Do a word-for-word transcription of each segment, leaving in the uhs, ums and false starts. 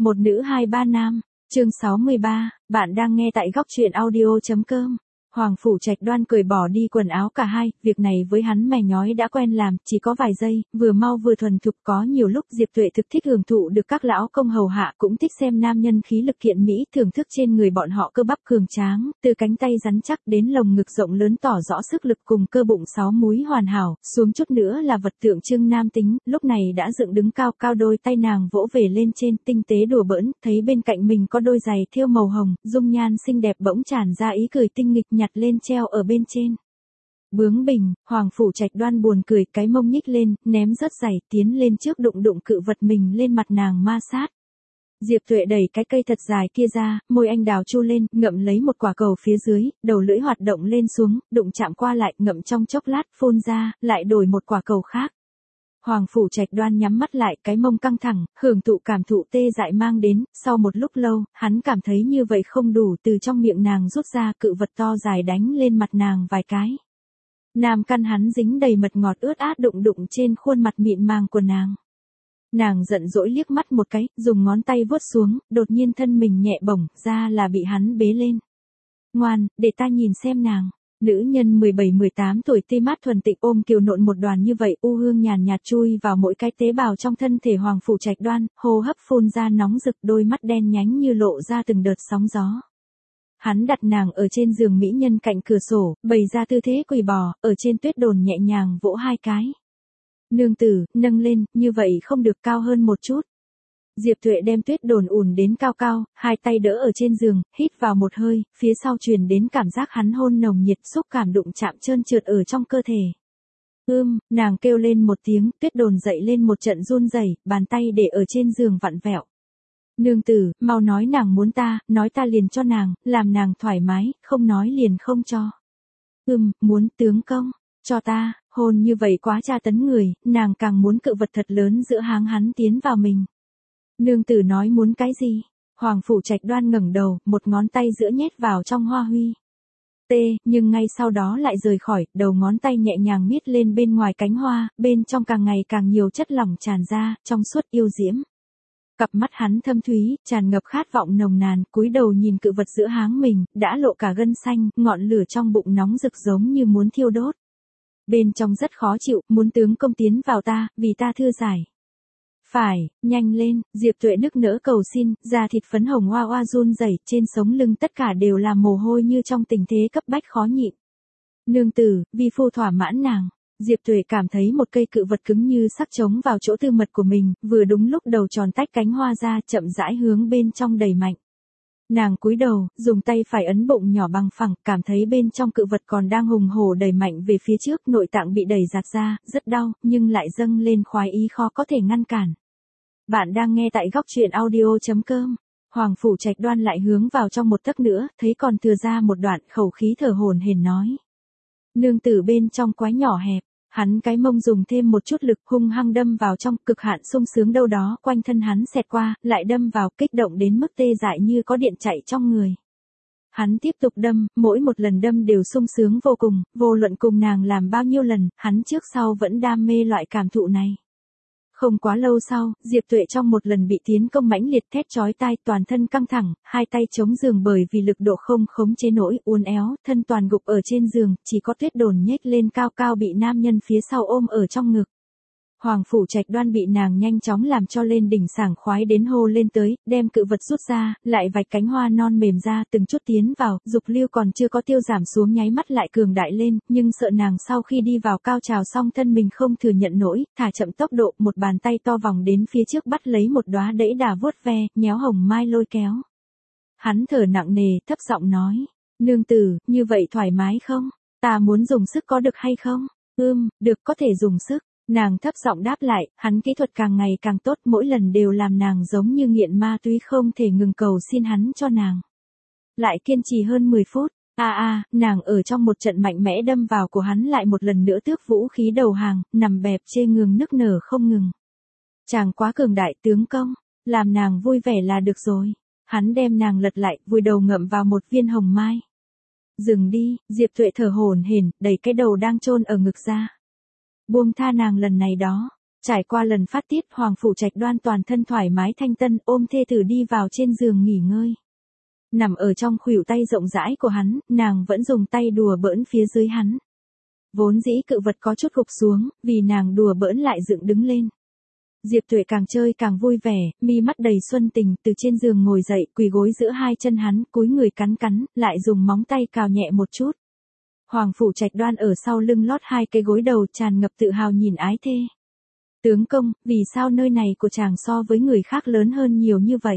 Một nữ hai ba nam, chương sáu mươi ba, bạn đang nghe tại góc truyện audio.com. Hoàng Phủ Trạch Đoan cởi bỏ đi quần áo cả hai, việc này với hắn mè nhói đã quen làm, chỉ có vài giây, vừa mau vừa thuần thục. Có nhiều lúc Diệp Tuệ thực thích hưởng thụ được các lão công hầu hạ, cũng thích xem nam nhân khí lực kiện mỹ, thưởng thức trên người bọn họ cơ bắp cường tráng, từ cánh tay rắn chắc đến lồng ngực rộng lớn tỏ rõ sức lực cùng cơ bụng sáu múi hoàn hảo, xuống chút nữa là vật tượng trưng nam tính, lúc này đã dựng đứng cao cao, đôi tay nàng vỗ về lên trên, tinh tế đùa bỡn, thấy bên cạnh mình có đôi giày thêu màu hồng, dung nhan xinh đẹp bỗng tràn ra ý cười tinh nghịch, nhặt lên treo ở bên trên. Bướng bỉnh, Hoàng Phủ Trạch Đoan buồn cười, cái mông nhích lên, ném rớt giày, tiến lên trước đụng đụng cự vật mình lên mặt nàng ma sát. Diệp Tuệ đẩy cái cây thật dài kia ra, môi anh đào chu lên, ngậm lấy một quả cầu phía dưới, đầu lưỡi hoạt động lên xuống, đụng chạm qua lại, ngậm trong chốc lát, phun ra, lại đổi một quả cầu khác. Hoàng Phủ Trạch Đoan nhắm mắt lại, cái mông căng thẳng, hưởng thụ cảm thụ tê dại mang đến, sau một lúc lâu, hắn cảm thấy như vậy không đủ, từ trong miệng nàng rút ra cự vật to dài đánh lên mặt nàng vài cái. Nam căn hắn dính đầy mật ngọt ướt át đụng đụng trên khuôn mặt mịn màng của nàng. Nàng giận dỗi liếc mắt một cái, dùng ngón tay vuốt xuống, đột nhiên thân mình nhẹ bổng, ra là bị hắn bế lên. Ngoan, để ta nhìn xem nàng. Nữ nhân mười bảy mười tám tuổi tê mát thuần tịnh ôm kiều nộn một đoàn như vậy, u hương nhàn nhạt chui vào mỗi cái tế bào trong thân thể Hoàng Phủ Trạch Đoan, hô hấp phun ra nóng rực, đôi mắt đen nhánh như lộ ra từng đợt sóng gió. Hắn đặt nàng ở trên giường mỹ nhân cạnh cửa sổ, bày ra tư thế quỳ bò, ở trên tuyết đồn nhẹ nhàng vỗ hai cái. Nương tử, nâng lên, như vậy không được, cao hơn một chút. Diệp Tuệ đem tuyết đồn ủn đến cao cao, hai tay đỡ ở trên giường, hít vào một hơi, phía sau truyền đến cảm giác hắn hôn nồng nhiệt, xúc cảm đụng chạm trơn trượt ở trong cơ thể. Ưm, nàng kêu lên một tiếng, tuyết đồn dậy lên một trận run rẩy, bàn tay để ở trên giường vặn vẹo. Nương tử, mau nói nàng muốn ta, nói ta liền cho nàng, làm nàng thoải mái, không nói liền không cho. Ừm, muốn tướng công, cho ta, hôn như vậy quá tra tấn người, nàng càng muốn cự vật thật lớn giữa háng hắn tiến vào mình. Nương tử nói muốn cái gì? Hoàng Phủ Trạch Đoan ngẩng đầu, một ngón tay giữa nhét vào trong hoa huy. Tê, nhưng ngay sau đó lại rời khỏi, đầu ngón tay nhẹ nhàng miết lên bên ngoài cánh hoa, bên trong càng ngày càng nhiều chất lỏng tràn ra, trong suốt yêu diễm. Cặp mắt hắn thâm thúy, tràn ngập khát vọng nồng nàn, cúi đầu nhìn cự vật giữa háng mình, đã lộ cả gân xanh, ngọn lửa trong bụng nóng rực giống như muốn thiêu đốt. Bên trong rất khó chịu, muốn tướng công tiến vào ta, vì ta thư giải. Phải, nhanh lên, Diệp Tuệ nức nỡ cầu xin, da thịt phấn hồng oa oa run rẩy, trên sống lưng tất cả đều là mồ hôi như trong tình thế cấp bách khó nhịn. Nương tử, vi phu thỏa mãn nàng. Diệp Tuệ cảm thấy một cây cự vật cứng như sắc trống vào chỗ tư mật của mình, vừa đúng lúc đầu tròn tách cánh hoa ra, chậm rãi hướng bên trong đẩy mạnh. Nàng cúi đầu, dùng tay phải ấn bụng nhỏ bằng phẳng, cảm thấy bên trong cự vật còn đang hùng hổ đẩy mạnh về phía trước, nội tạng bị đẩy giạt ra, rất đau, nhưng lại dâng lên khoái ý khó có thể ngăn cản. Bạn đang nghe tại góc truyện audio.com. Hoàng Phủ Trạch Đoan lại hướng vào trong một tấc nữa, thấy còn thừa ra một đoạn, khẩu khí thở hổn hển nói. Nương tử bên trong quái nhỏ hẹp, hắn cái mông dùng thêm một chút lực hung hăng đâm vào trong, cực hạn sung sướng đâu đó quanh thân hắn xẹt qua, lại đâm vào, kích động đến mức tê dại như có điện chạy trong người. Hắn tiếp tục đâm, mỗi một lần đâm đều sung sướng vô cùng, vô luận cùng nàng làm bao nhiêu lần, hắn trước sau vẫn đam mê loại cảm thụ này. Không quá lâu sau, Diệp Tuệ trong một lần bị tiến công mãnh liệt thét chói tai, toàn thân căng thẳng, hai tay chống giường bởi vì lực độ không khống chế nổi, uốn éo, thân toàn gục ở trên giường, chỉ có tuyết đồn nhếch lên cao cao bị nam nhân phía sau ôm ở trong ngực. Hoàng Phủ Trạch Đoan bị nàng nhanh chóng làm cho lên đỉnh sảng khoái đến hô lên tới, đem cự vật rút ra, lại vạch cánh hoa non mềm ra, từng chút tiến vào, dục lưu còn chưa có tiêu giảm xuống nháy mắt lại cường đại lên, nhưng sợ nàng sau khi đi vào cao trào xong thân mình không thừa nhận nổi, thả chậm tốc độ, một bàn tay to vòng đến phía trước bắt lấy một đóa đẫy đà vuốt ve, nhéo hồng mai lôi kéo. Hắn thở nặng nề, thấp giọng nói, nương tử, như vậy thoải mái không? Ta muốn dùng sức có được hay không? Ưm, được, có thể dùng sức. Nàng thấp giọng đáp lại, hắn kỹ thuật càng ngày càng tốt, mỗi lần đều làm nàng giống như nghiện ma túy không thể ngừng cầu xin hắn cho nàng. Lại kiên trì hơn mười phút, a à, a, à, nàng ở trong một trận mạnh mẽ đâm vào của hắn lại một lần nữa tước vũ khí đầu hàng, nằm bẹp chê ngừng nức nở không ngừng. Chàng quá cường đại tướng công, làm nàng vui vẻ là được rồi. Hắn đem nàng lật lại, vùi đầu ngậm vào một viên hồng mai. Dừng đi, Diệp Tuệ thở hổn hển, đẩy cái đầu đang chôn ở ngực ra. Buông tha nàng lần này đó. Trải qua lần phát tiết, Hoàng Phủ Trạch Đoan toàn thân thoải mái thanh tân, ôm thê tử đi vào trên giường nghỉ ngơi. Nằm ở trong khuỷu tay rộng rãi của hắn, nàng vẫn dùng tay đùa bỡn phía dưới hắn. Vốn dĩ cự vật có chút gục xuống, vì nàng đùa bỡn lại dựng đứng lên. Diệp Tuệ càng chơi càng vui vẻ, mi mắt đầy xuân tình, từ trên giường ngồi dậy, quỳ gối giữa hai chân hắn, cúi người cắn cắn, lại dùng móng tay cào nhẹ một chút. Hoàng Phủ Trạch Đoan ở sau lưng lót hai cái gối đầu, tràn ngập tự hào nhìn ái thê. Tướng công, vì sao nơi này của chàng so với người khác lớn hơn nhiều như vậy?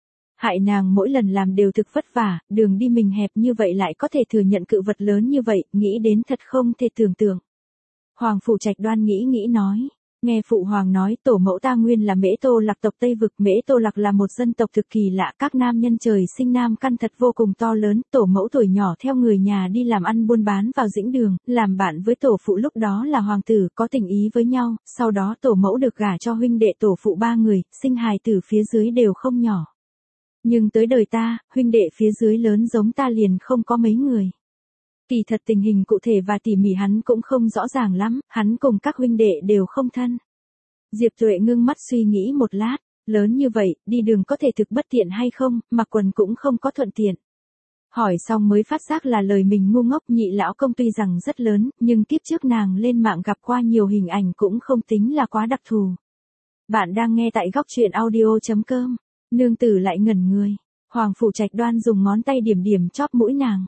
Hại nàng mỗi lần làm đều thực vất vả, đường đi mình hẹp như vậy lại có thể thừa nhận cự vật lớn như vậy, nghĩ đến thật không thể tưởng tượng. Hoàng Phủ Trạch Đoan nghĩ nghĩ nói, nghe phụ hoàng nói tổ mẫu ta nguyên là Mễ Tô Lạc tộc Tây Vực. Mễ Tô Lạc là một dân tộc thực kỳ lạ, các nam nhân trời sinh nam căn thật vô cùng to lớn, tổ mẫu tuổi nhỏ theo người nhà đi làm ăn buôn bán vào Dĩnh Đường, làm bạn với tổ phụ lúc đó là hoàng tử, có tình ý với nhau, sau đó tổ mẫu được gả cho huynh đệ tổ phụ ba người, sinh hài tử phía dưới đều không nhỏ. Nhưng tới đời ta, huynh đệ phía dưới lớn giống ta liền không có mấy người. Kỳ thật tình hình cụ thể và tỉ mỉ hắn cũng không rõ ràng lắm, hắn cùng các huynh đệ đều không thân. Diệp Tuệ ngưng mắt suy nghĩ một lát, lớn như vậy, đi đường có thể thực bất tiện hay không, mặc quần cũng không có thuận tiện. Hỏi xong mới phát giác là lời mình ngu ngốc. Nhị lão công tuy rằng rất lớn, nhưng kiếp trước nàng lên mạng gặp qua nhiều hình ảnh cũng không tính là quá đặc thù. Bạn đang nghe tại góc truyện audio chấm com. Nương tử lại ngẩn người. Hoàng Phủ Trạch Đoan dùng ngón tay điểm điểm chóp mũi nàng.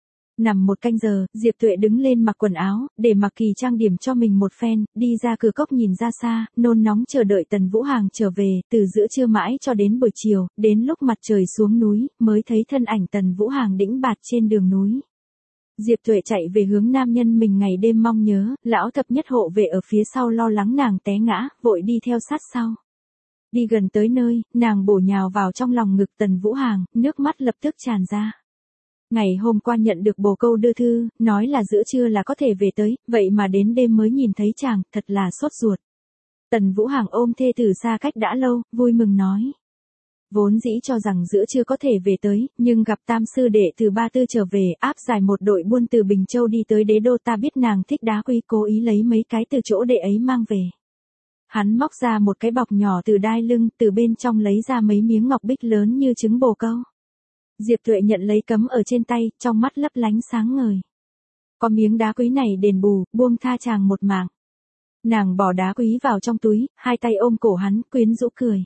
Nằm một canh giờ, Diệp Tuệ đứng lên mặc quần áo, để mặc kỳ trang điểm cho mình một phen, đi ra cửa cốc nhìn ra xa, nôn nóng chờ đợi Tần Vũ Hàng trở về, từ giữa trưa mãi cho đến buổi chiều, đến lúc mặt trời xuống núi, mới thấy thân ảnh Tần Vũ Hàng đĩnh bạt trên đường núi. Diệp Tuệ chạy về hướng nam nhân mình ngày đêm mong nhớ, lão thập nhất hộ vệ ở phía sau lo lắng nàng té ngã, vội đi theo sát sau. Đi gần tới nơi, nàng bổ nhào vào trong lòng ngực Tần Vũ Hàng, nước mắt lập tức tràn ra. Ngày hôm qua nhận được bồ câu đưa thư, nói là giữa trưa là có thể về tới, vậy mà đến đêm mới nhìn thấy chàng, thật là sốt ruột. Tần Vũ Hàng ôm thê tử xa cách đã lâu, vui mừng nói. Vốn dĩ cho rằng giữa trưa có thể về tới, nhưng gặp tam sư đệ từ Ba Tư trở về, áp giải một đội buôn từ Bình Châu đi tới Đế Đô, ta biết nàng thích đá quý, cố ý lấy mấy cái từ chỗ đệ ấy mang về. Hắn móc ra một cái bọc nhỏ từ đai lưng, từ bên trong lấy ra mấy miếng ngọc bích lớn như trứng bồ câu. Diệp Tuệ nhận lấy cấm ở trên tay, trong mắt lấp lánh sáng ngời. Có miếng đá quý này đền bù, buông tha chàng một mạng. Nàng bỏ đá quý vào trong túi, hai tay ôm cổ hắn, quyến rũ cười.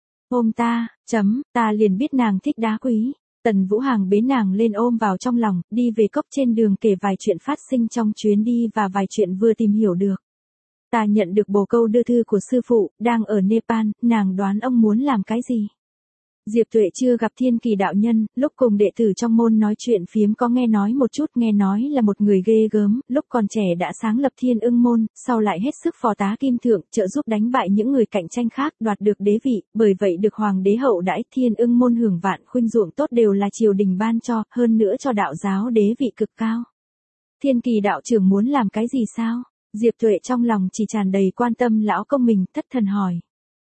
Ôm ta, chấm, ta liền biết nàng thích đá quý. Tần Vũ Hàng bế nàng lên ôm vào trong lòng, đi về cốc trên đường kể vài chuyện phát sinh trong chuyến đi và vài chuyện vừa tìm hiểu được. Ta nhận được bồ câu đưa thư của sư phụ, đang ở Nepal, nàng đoán ông muốn làm cái gì? Diệp Tuệ chưa gặp Thiên Kỳ đạo nhân, lúc cùng đệ tử trong môn nói chuyện phiếm có nghe nói một chút, nghe nói là một người ghê gớm, lúc còn trẻ đã sáng lập Thiên Ưng môn, sau lại hết sức phò tá kim thượng, trợ giúp đánh bại những người cạnh tranh khác, đoạt được đế vị, bởi vậy được hoàng đế hậu đãi. Thiên Ưng môn hưởng vạn khuynh ruộng tốt đều là triều đình ban cho, hơn nữa cho đạo giáo đế vị cực cao. Thiên Kỳ đạo trưởng muốn làm cái gì sao? Diệp Tuệ trong lòng chỉ tràn đầy quan tâm lão công mình, thất thần hỏi.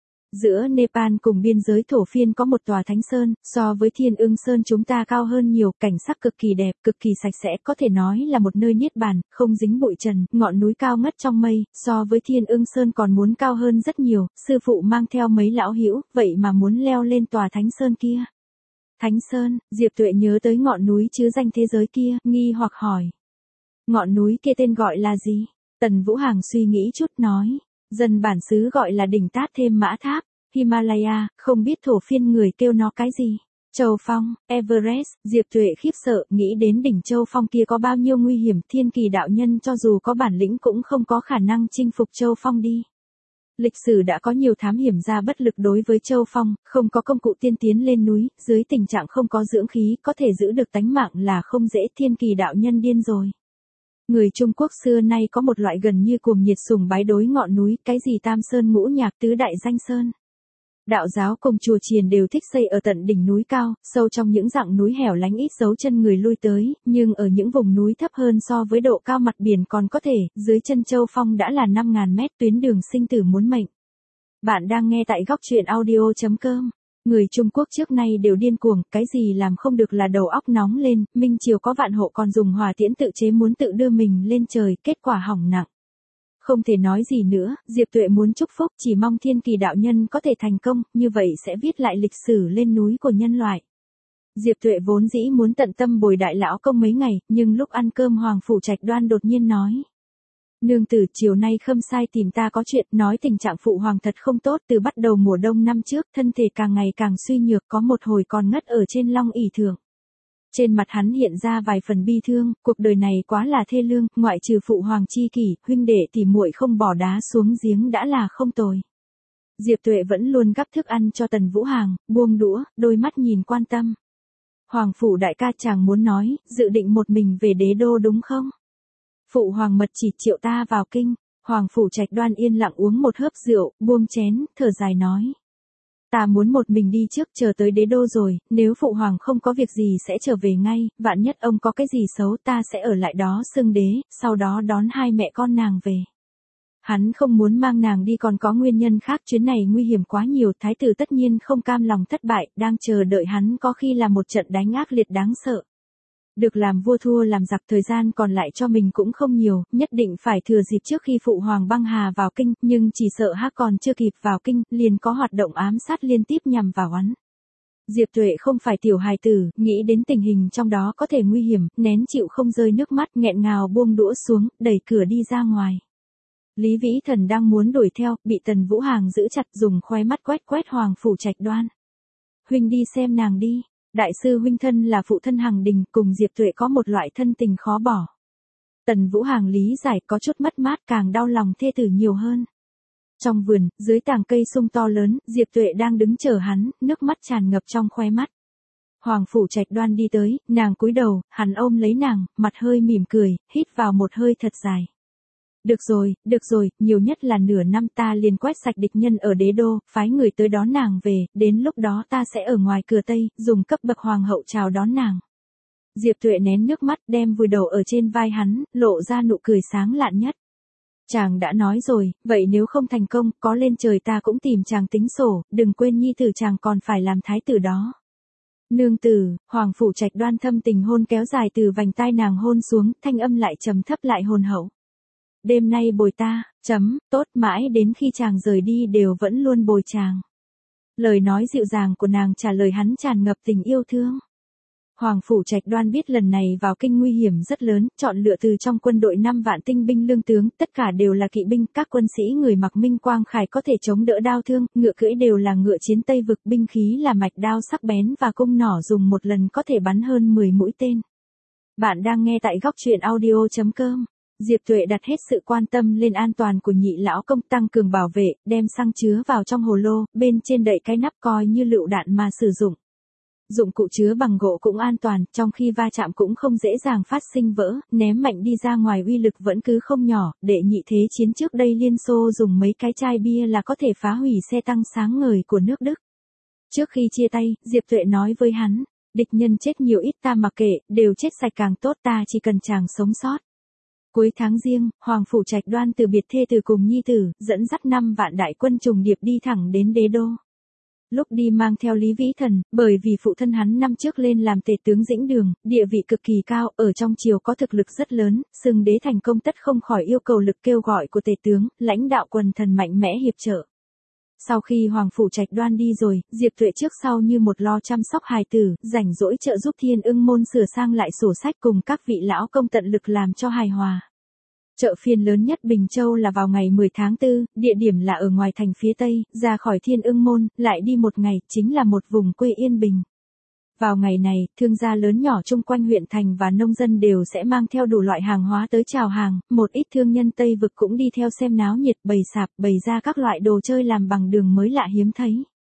Giữa Nepal cùng biên giới Thổ Phiên có một tòa thánh sơn, so với Thiên Ưng Sơn chúng ta cao hơn nhiều, cảnh sắc cực kỳ đẹp, cực kỳ sạch sẽ, có thể nói là một nơi niết bàn, không dính bụi trần, ngọn núi cao ngất trong mây, so với Thiên Ưng Sơn còn muốn cao hơn rất nhiều. Sư phụ mang theo mấy lão hữu, vậy mà muốn leo lên tòa thánh sơn kia. Thánh Sơn, Diệp Tuệ nhớ tới ngọn núi chứ danh thế giới kia, nghi hoặc hỏi. Ngọn núi kia tên gọi là gì? Tần Vũ Hàng suy nghĩ chút nói. Dân bản xứ gọi là đỉnh Tát Thêm Mã Tháp, Himalaya, không biết Thổ Phiên người kêu nó cái gì. Châu Phong, Everest, Diệp Tuệ khiếp sợ, nghĩ đến đỉnh Châu Phong kia có bao nhiêu nguy hiểm, Thiên Kỳ đạo nhân cho dù có bản lĩnh cũng không có khả năng chinh phục Châu Phong đi. Lịch sử đã có nhiều thám hiểm ra bất lực đối với Châu Phong, không có công cụ tiên tiến lên núi, dưới tình trạng không có dưỡng khí, có thể giữ được tánh mạng là không dễ. Thiên Kỳ đạo nhân điên rồi. Người Trung Quốc xưa nay có một loại gần như cuồng nhiệt sùng bái đối ngọn núi, cái gì Tam Sơn Ngũ Nhạc Tứ Đại Danh Sơn. Đạo giáo cùng chùa chiền đều thích xây ở tận đỉnh núi cao, sâu trong những dặng núi hẻo lánh ít dấu chân người lui tới, nhưng ở những vùng núi thấp hơn so với độ cao mặt biển còn có thể, dưới chân Châu Phong đã là năm nghìn mét, tuyến đường sinh tử muốn mệnh. Bạn đang nghe tại góc truyện audio chấm com. Người Trung Quốc trước nay đều điên cuồng, cái gì làm không được là đầu óc nóng lên, Minh Triều có vạn hộ còn dùng hỏa tiễn tự chế muốn tự đưa mình lên trời, kết quả hỏng nặng. Không thể nói gì nữa, Diệp Tuệ muốn chúc phúc, chỉ mong Thiên Kỳ đạo nhân có thể thành công, như vậy sẽ viết lại lịch sử lên núi của nhân loại. Diệp Tuệ vốn dĩ muốn tận tâm bồi đại lão công mấy ngày, nhưng lúc ăn cơm Hoàng Phủ Trạch Đoan đột nhiên nói. Nương tử, chiều nay Khâm Sai tìm ta có chuyện, nói tình trạng phụ hoàng thật không tốt, từ bắt đầu mùa đông năm trước, thân thể càng ngày càng suy nhược, có một hồi còn ngất ở trên long ỷ thượng. Trên mặt hắn hiện ra vài phần bi thương, cuộc đời này quá là thê lương, ngoại trừ phụ hoàng chi kỷ, huynh đệ tỉ muội không bỏ đá xuống giếng đã là không tồi. Diệp Tuệ vẫn luôn gắp thức ăn cho Tần Vũ Hàng, buông đũa, đôi mắt nhìn quan tâm. Hoàng phủ đại ca, chàng muốn nói, dự định một mình về đế đô đúng không? Phụ hoàng mật chỉ triệu ta vào kinh. Hoàng Phủ Trạch Đoan yên lặng uống một hớp rượu, buông chén, thở dài nói. Ta muốn một mình đi trước, chờ tới đế đô rồi, nếu phụ hoàng không có việc gì sẽ trở về ngay, vạn nhất ông có cái gì xấu ta sẽ ở lại đó xưng đế, sau đó đón hai mẹ con nàng về. Hắn không muốn mang nàng đi, còn có nguyên nhân khác, chuyến này nguy hiểm quá nhiều, thái tử tất nhiên không cam lòng thất bại, đang chờ đợi hắn có khi là một trận đánh ác liệt đáng sợ. Được làm vua thua làm giặc, thời gian còn lại cho mình cũng không nhiều, nhất định phải thừa dịp trước khi phụ hoàng băng hà vào kinh, nhưng chỉ sợ hắc còn chưa kịp vào kinh, liền có hoạt động ám sát liên tiếp nhằm vào hắn. Diệp Tuệ không phải tiểu hài tử, nghĩ đến tình hình trong đó có thể nguy hiểm, nén chịu không rơi nước mắt, nghẹn ngào buông đũa xuống, đẩy cửa đi ra ngoài. Lý Vĩ Thần đang muốn đuổi theo, bị Tần Vũ Hàng giữ chặt, dùng khóe mắt quét quét Hoàng Phủ Trạch Đoan. Huynh đi xem nàng đi. Đại sư huynh thân là phụ thân Hằng Đình, cùng Diệp Tuệ có một loại thân tình khó bỏ. Tần Vũ Hàng lý giải, có chút mất mát, càng đau lòng thê tử nhiều hơn. Trong vườn, dưới tàng cây sung to lớn, Diệp Tuệ đang đứng chờ hắn, nước mắt tràn ngập trong khóe mắt. Hoàng Phủ Trạch Đoan đi tới, nàng cúi đầu, hắn ôm lấy nàng, mặt hơi mỉm cười, hít vào một hơi thật dài. Được rồi, được rồi, nhiều nhất là nửa năm ta liền quét sạch địch nhân ở đế đô, phái người tới đón nàng về, đến lúc đó ta sẽ ở ngoài cửa Tây, dùng cấp bậc hoàng hậu chào đón nàng. Diệp Tuệ nén nước mắt, đem vùi đầu ở trên vai hắn, lộ ra nụ cười sáng lạn nhất. Chàng đã nói rồi, vậy nếu không thành công, có lên trời ta cũng tìm chàng tính sổ, đừng quên nhi tử chàng còn phải làm thái tử đó. Nương tử, Hoàng Phủ Trạch Đoan thâm tình hôn kéo dài từ vành tai nàng hôn xuống, thanh âm lại trầm thấp lại hồn hậu. Đêm nay bồi ta, chấm, tốt, mãi đến khi chàng rời đi đều vẫn luôn bồi chàng. Lời nói dịu dàng của nàng trả lời hắn tràn ngập tình yêu thương. Hoàng Phủ Trạch Đoan biết lần này vào kinh nguy hiểm rất lớn, chọn lựa từ trong quân đội năm vạn tinh binh lương tướng, tất cả đều là kỵ binh, các quân sĩ người mặc minh quang khải có thể chống đỡ đao thương, ngựa cưỡi đều là ngựa chiến Tây vực, binh khí là mạch đao sắc bén và cung nỏ dùng một lần có thể bắn hơn mười mũi tên. Bạn đang nghe tại góc truyện audio chấm com. Diệp Tuệ đặt hết sự quan tâm lên an toàn của nhị lão công, tăng cường bảo vệ, đem xăng chứa vào trong hồ lô, bên trên đậy cái nắp coi như lựu đạn mà sử dụng. Dụng cụ chứa bằng gỗ cũng an toàn, trong khi va chạm cũng không dễ dàng phát sinh vỡ, ném mạnh đi ra ngoài uy lực vẫn cứ không nhỏ, đệ nhị thế chiến trước đây Liên Xô dùng mấy cái chai bia là có thể phá hủy xe tăng sáng ngời của nước Đức. Trước khi chia tay, Diệp Tuệ nói với hắn, địch nhân chết nhiều ít ta mặc kệ, đều chết sạch càng tốt, ta chỉ cần chàng sống sót. Cuối tháng Giêng, Hoàng Phủ Trạch Đoan từ biệt thê từ cùng nhi tử, dẫn dắt năm vạn đại quân trùng điệp đi thẳng đến đế đô. Lúc đi mang theo Lý Vĩ Thần, bởi vì phụ thân hắn năm trước lên làm tể tướng Dĩnh Đường, địa vị cực kỳ cao, ở trong triều có thực lực rất lớn, xưng đế thành công tất không khỏi yêu cầu lực kêu gọi của tể tướng, lãnh đạo quần thần mạnh mẽ hiệp trợ. Sau khi Hoàng Phủ Trạch Đoan đi rồi, Diệp Tuệ trước sau như một lo chăm sóc hài tử, rảnh rỗi trợ giúp Thiên Ưng môn sửa sang lại sổ sách cùng các vị lão công tận lực làm cho hài hòa. Chợ phiên lớn nhất Bình Châu là vào ngày mười tháng tư, địa điểm là ở ngoài thành phía Tây, ra khỏi Thiên Ưng môn, lại đi một ngày, chính là một vùng quê yên bình. Vào ngày này, thương gia lớn nhỏ chung quanh huyện thành và nông dân đều sẽ mang theo đủ loại hàng hóa tới chào hàng, một ít thương nhân Tây vực cũng đi theo xem náo nhiệt, bày sạp, bày ra các loại đồ chơi làm bằng đường mới lạ hiếm thấy.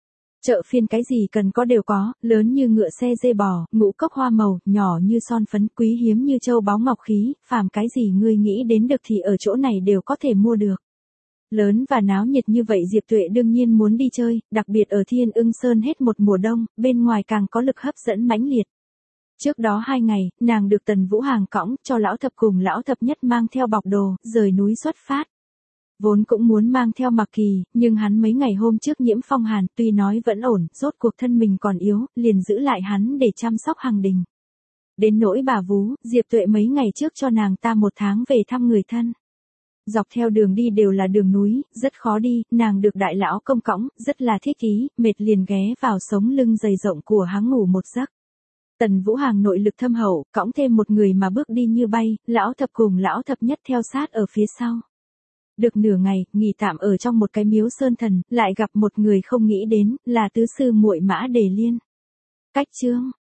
Chợ phiên cái gì cần có đều có, lớn như ngựa xe dê bò, ngũ cốc hoa màu, nhỏ như son phấn, quý hiếm như châu báu ngọc khí, phàm cái gì ngươi nghĩ đến được thì ở chỗ này đều có thể mua được. Lớn và náo nhiệt như vậy Diệp Tuệ đương nhiên muốn đi chơi, đặc biệt ở Thiên Ưng Sơn hết một mùa đông, bên ngoài càng có lực hấp dẫn mãnh liệt. Trước đó hai ngày, nàng được Tần Vũ Hàng cõng, cho lão thập cùng lão thập nhất mang theo bọc đồ, rời núi xuất phát. Vốn cũng muốn mang theo Mạc Kỳ, nhưng hắn mấy ngày hôm trước nhiễm phong hàn, tuy nói vẫn ổn, rốt cuộc thân mình còn yếu, liền giữ lại hắn để chăm sóc Hằng Đình. Đến nỗi bà vú, Diệp Tuệ mấy ngày trước cho nàng ta một tháng về thăm người thân. Dọc theo đường đi đều là đường núi, rất khó đi, nàng được đại lão công cõng, rất là thích ý, mệt liền ghé vào sống lưng dày rộng của hắn ngủ một giấc. Tần Vũ Hàng nội lực thâm hậu, cõng thêm một người mà bước đi như bay, lão thập cùng lão thập nhất theo sát ở phía sau. Được nửa ngày, nghỉ tạm ở trong một cái miếu sơn thần, lại gặp một người không nghĩ đến, là tứ sư muội Mã Đề Liên. Cách chương